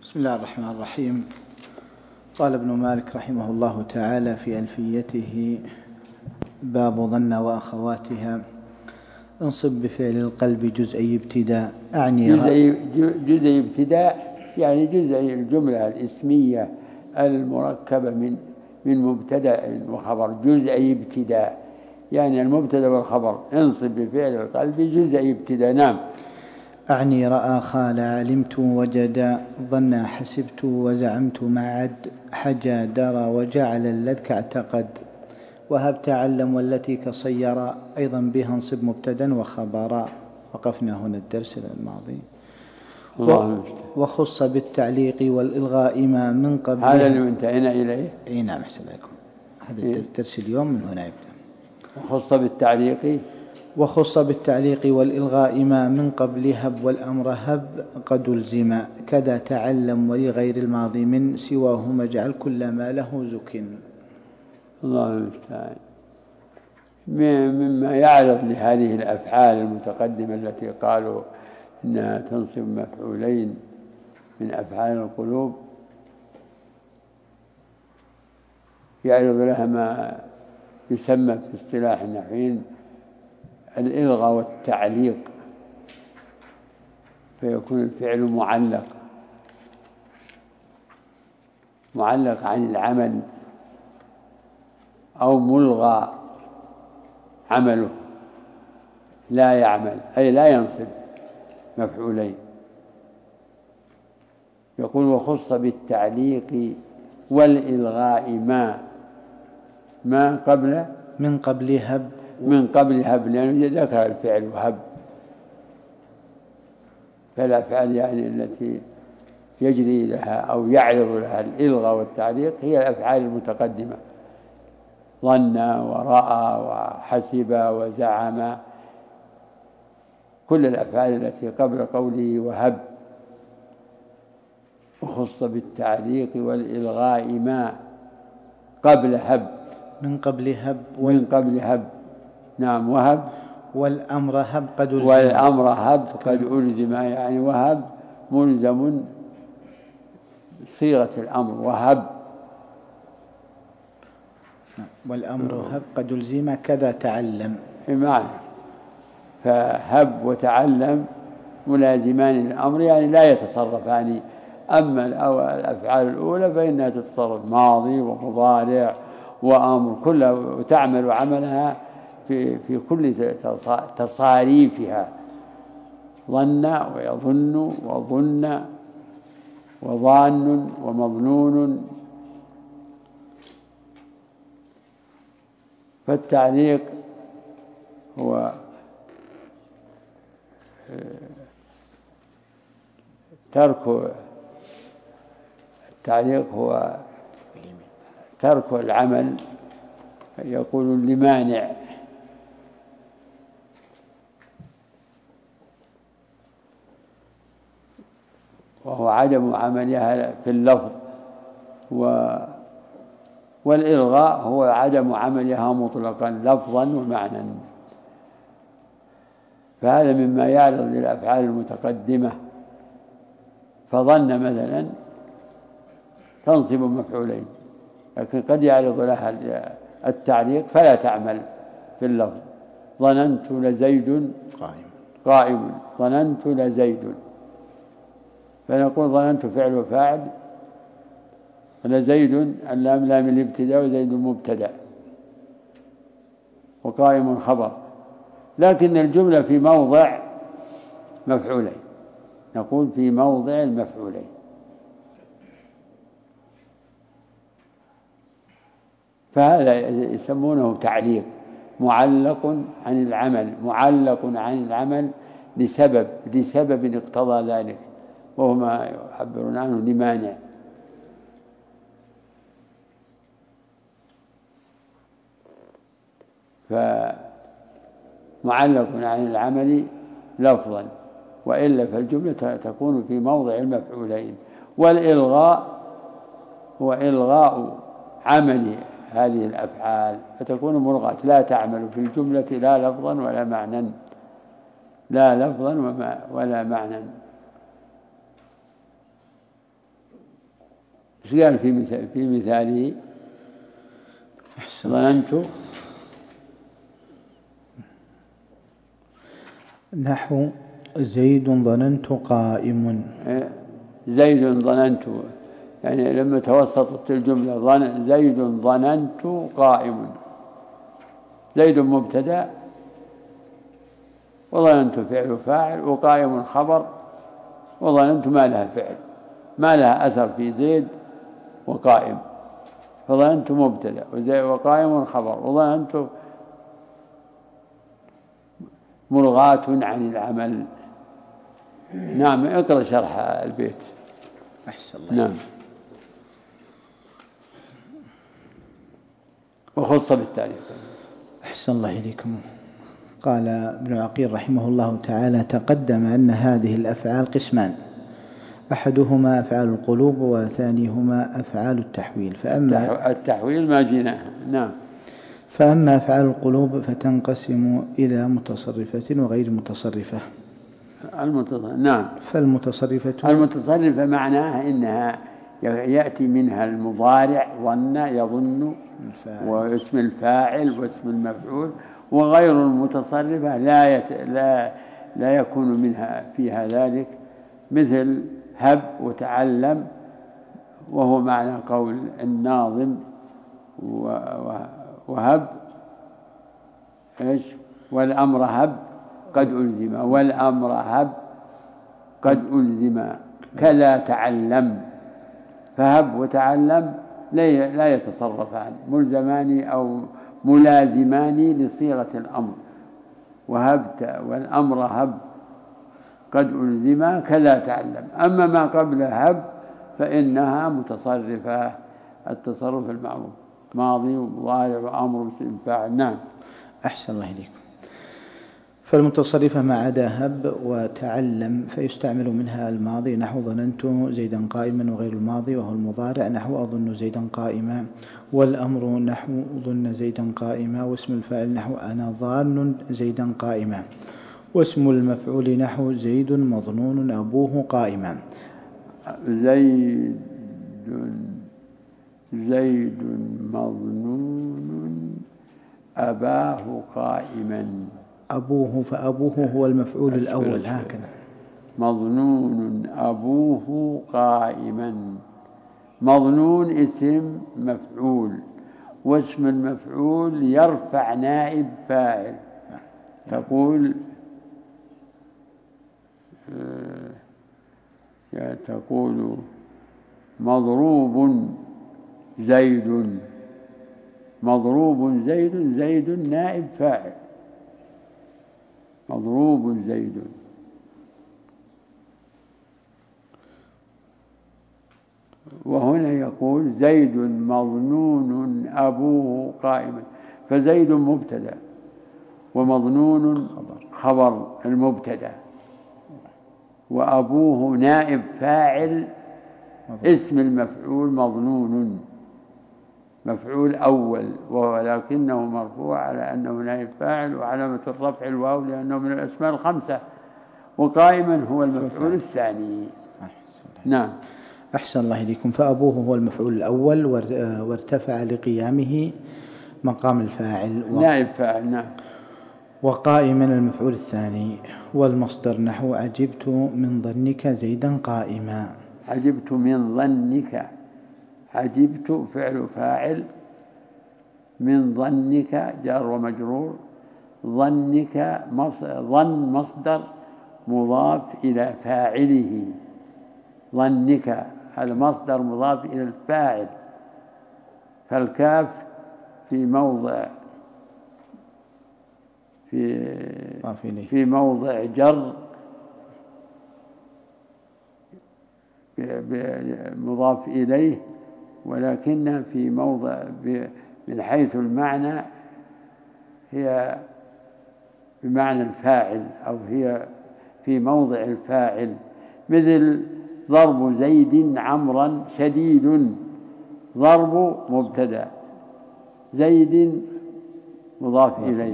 بسم الله الرحمن الرحيم. قال ابن مالك رحمه الله تعالى في ألفيته: باب ظن وأخواتها. انصب بفعل القلب جزئي ابتداء. جزئي ابتداء يعني جزئي الجملة الاسمية المركبة من مبتدأ وخبر. جزئي ابتداء يعني المبتدأ والخبر. انصب بفعل القلب جزئي ابتداء. نعم. أعني رأى خال علمت وجدا ظن حسبت وزعمت معد حجى درى وجعل اللذك اعتقد وهب تعلم والتي كصيرا أيضا بها انصب مبتدا وخبرا. وقفنا هنا الدرس الماضي. وخص بالتعليق والإلغاء ما من قبل. هذا اللي انتهينا إليه. اي نعم أحسن لكم. هذا الدرس اليوم من هنا يبدأ. وخص بالتعليق والإلغاء ما من قبل هب والأمر هب قد الزم كذا تعلم ولغير الماضي من سواهما اجعل كل ما له زك. الله المستعان. مما يعرض لهذه الأفعال المتقدمة التي قالوا إنها تنصب مفعولين من أفعال القلوب، يعرض لها ما يسمى في اصطلاح النحويين الإلغاء والتعليق، فيكون الفعل معلق عن العمل أو ملغى عمله لا يعمل، أي لا ينصب مفعولين. يقول وخص بالتعليق والإلغاء ما قبل من قبل هب لأنه ذكر الفعل وهب. فالأفعال يعني التي يجري لها أو يعرض لها الإلغاء والتعليق هي الأفعال المتقدمة: ظن ورأى وحسب وزعم، كل الأفعال التي قبل قوله وهب. وخص بالتعليق والإلغاء ما قبل هب من قبل هب نعم. وهب والأمر هب قد ألزم يعني وهب ملزم صيغة الأمر وهب. والأمر هب قد ألزم كذا تعلم معنى. فهب وتعلم ملازمان للأمر يعني لا يتصرفان. أما الأفعال الأولى فإنها تتصرف ماضي ومضارع وأمر كلها وتعمل عملها في كل تصاريفها: ظن ويظن وظن وظان ومظنون. فالتعليق هو ترك العمل، يقول لمانع، وهو عدم عملها في اللفظ، والإلغاء هو عدم عملها مطلقا لفظا ومعنى. فهذا مما يعرض للأفعال المتقدمة. فظن مثلا تنصب مفعولين، لكن قد يعرض لها التعليق فلا تعمل في اللفظ: ظننت لزيد قائم، ظننت لزيد. فنقول ظننت فعل وفاعل، لزيد اللام لام الابتداء وزيد مبتدأ وقائم خبر، لكن الجملة في موضع مفعولين، نقول في موضع المفعولين. فهذا يسمونه تعليق معلق عن العمل لسبب اقتضى ذلك، وهو ما يعبرون عنه لمانع. فمعلق عن العمل لفظا، وإلا فالجملة تكون في موضع المفعولين. والإلغاء هو إلغاء عمل هذه الأفعال، فتكون ملغاة لا تعمل في الجملة لا لفظا ولا معنى. إيش قال في مثاله؟ ظننت نحو زيد ظننت قائم. زيد ظننت، يعني لما توسطت الجملة زيد ظننت قائم، زيد مبتدأ وظننت فعل فاعل وقائم خبر، وظننت ما لها فعل، ما لها أثر في زيد وقائم، فظننت مبتدأ وقائم خبر، وظننت ملغاة عن العمل. نعم، اقرأ شرح البيت. أحسن الله. نعم. وخص بالتاريخ. أحسن الله إليكم. قال ابن عقيل رحمه الله تعالى: تقدم أن هذه الأفعال قسمان، أحدهما أفعال القلوب وثانيهما أفعال التحويل. فأما التحويل ما جيناها. نعم. فأما أفعال القلوب فتنقسم إلى متصرفة وغير متصرفة. نعم. المتصرفة معناها إنها يأتي منها المضارع ظن يظن واسم الفاعل واسم المفعول، وغير المتصرفة لا يكون منها فيها ذلك، مثل هب وتعلم، وهو معنى قول الناظم وهب إيش؟ والأمر هب قد ألزم، والأمر هب قد ألزم كلا تعلم. فهب وتعلم لا يتصرفان، ملزمان أو ملازمان لصيغة الأمر. وهبت والأمر هب قد ألزم كلا تعلم. أما ما قبل هب فإنها متصرفة التصرف المعروف، ماضي ومضارع وأمر واسم فاعل. نعم. أحسن الله إليكم. فالمتصرفة ما عدا هب وتعلم فيستعمل منها الماضي نحو ظننت زيدا قائما، وغير الماضي وهو المضارع نحو أظن زيدا قائما، والأمر نحو ظن زيدا قائما، واسم الفاعل نحو أنا ظان زيدا قائما، واسم المفعول نحو زيد مظنون أبوه قائما. زيد مظنون أباه قائما. أبوه، فأبوه هو المفعول الأول هكذا. مظنون أبوه قائما. مظنون اسم مفعول، واسم المفعول يرفع نائب فاعل. تقول مضروب زيد. مضروب زيد، زيد نائب فاعل، مضروب زيد. وهنا يقول زيد مظنون أبوه قائما، فزيد مبتدأ ومظنون خبر المبتدأ، وأبوه نائب فاعل اسم المفعول مظنون، مفعول أول، ولكنه مرفوع على أنه نائب فاعل، وعلامة الرفع الواو لأنه من الأسماء الخمسة، وقائما هو المفعول الثاني. نعم. أحسن الله إليكم. فأبوه هو المفعول الأول وارتفع لقيامه مقام الفاعل نائب فاعل. نعم. وقائما المفعول الثاني. والمصدر نحو عجبت من ظنك زيدا قائما. عجبت من ظنك، عجبت فعل فاعل، من ظنك جار ومجرور، ظنك ظن مصدر مضاف إلى فاعله، ظنك هذا مصدر مضاف إلى الفاعل، فالكاف في موضع جر مضاف إليه، ولكن في موضع من حيث المعنى هي بمعنى الفاعل، أو هي في موضع الفاعل، مثل ضرب زيد عمرا شديد. ضرب مبتدأ، زيد مضاف إليه،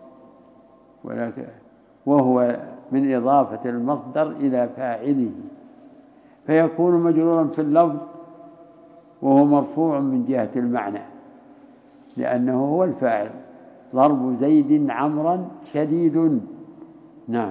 وهو من إضافة المصدر إلى فاعله، فيكون مجرورا في اللفظ وهو مرفوع من جهة المعنى لأنه هو الفاعل. ضرب زيد عمرا شديد. نعم.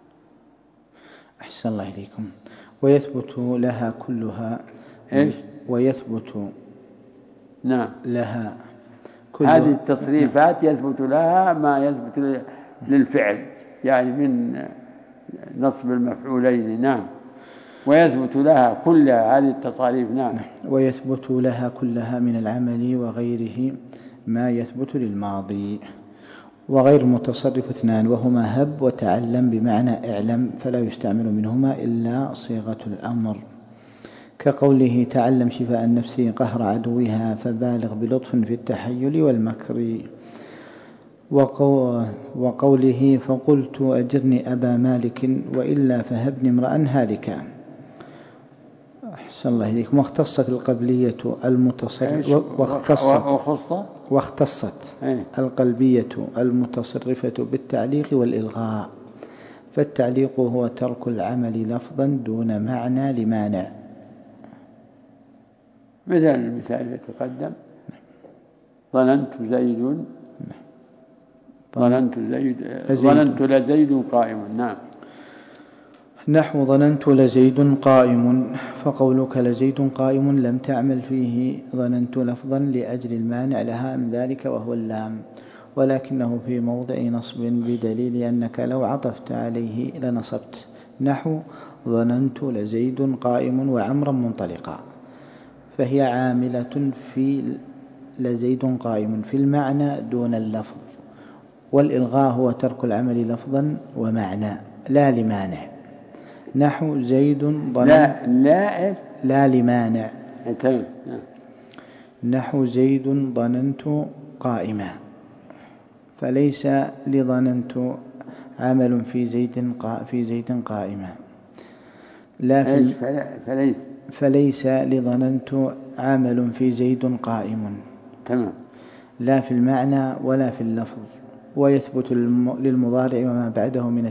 أحسن الله إليكم. ويثبت لها كلها إيش؟ ويثبت نعم لها كلها. هذه التصريفات يثبت لها ما يثبت للفعل، يعني من نصب المفعولين. نعم. ويثبت لها كلها هذه التصاريف. نعم. ويثبت لها كلها من العمل وغيره ما يثبت للماضي. وغير المتصرف اثنان وهما هب وتعلم بمعنى اعلم، فلا يستعمل منهما إلا صيغة الأمر، كقوله تعلم شفاء النفس قهر عدوها فبالغ بلطف في التحيل والمكر. وقوله فقلت أجرني أبا مالك وإلا فهبني امرأ هالكا. أحسن الله إليكم. واختصت القبلية واختصت القلبية المتصرفة بالتعليق والإلغاء، فالتعليق هو ترك العمل لفظا دون معنى لمانع. مثل المثال يتقدم ظننت لزيد قائم. نعم. نحو ظننت لزيد قائم، فقولك لزيد قائم لم تعمل فيه ظننت لفظا لأجل المانع لها من ذلك وهو اللام، ولكنه في موضع نصب بدليل أنك لو عطفت عليه لنصبت. نحو ظننت لزيد قائم وعمرا منطلقا، فهي عاملة في لزيد قائم في المعنى دون اللفظ، والإلغاء هو ترك العمل لفظا ومعنى لا لمانع. نحو زيد لا لمانع. نحو زيد ظننت قائما، فليس لظننت عمل في زيد قائما. فليس لظننت عمل في زيد قائم. تمام. لا في المعنى ولا في اللفظ. ويثبت للمضارع وما بعده من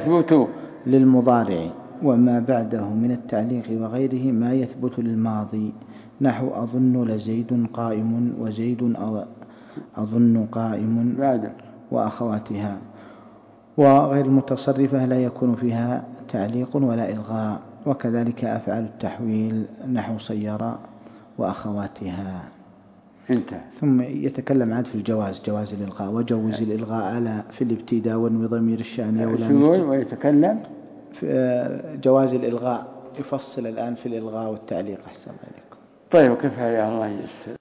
التعليق وغيره ما يثبت للماضي. نحو أظن لزيد قائم وزيد أظن قائم وأخواتها. وغير المتصرفة لا يكون فيها تعليق ولا إلغاء، وكذلك أفعال التحويل نحو سيارة وأخواتها. انتهى. ثم يتكلم عاد في جواز الإلغاء. وجوز الإلغاء على في الابتداء والضمير الشأن ويتكلم في جواز الإلغاء، يفصل الآن في الإلغاء والتعليق. أحسن عليكم. طيب، وكيف يا الله يسر.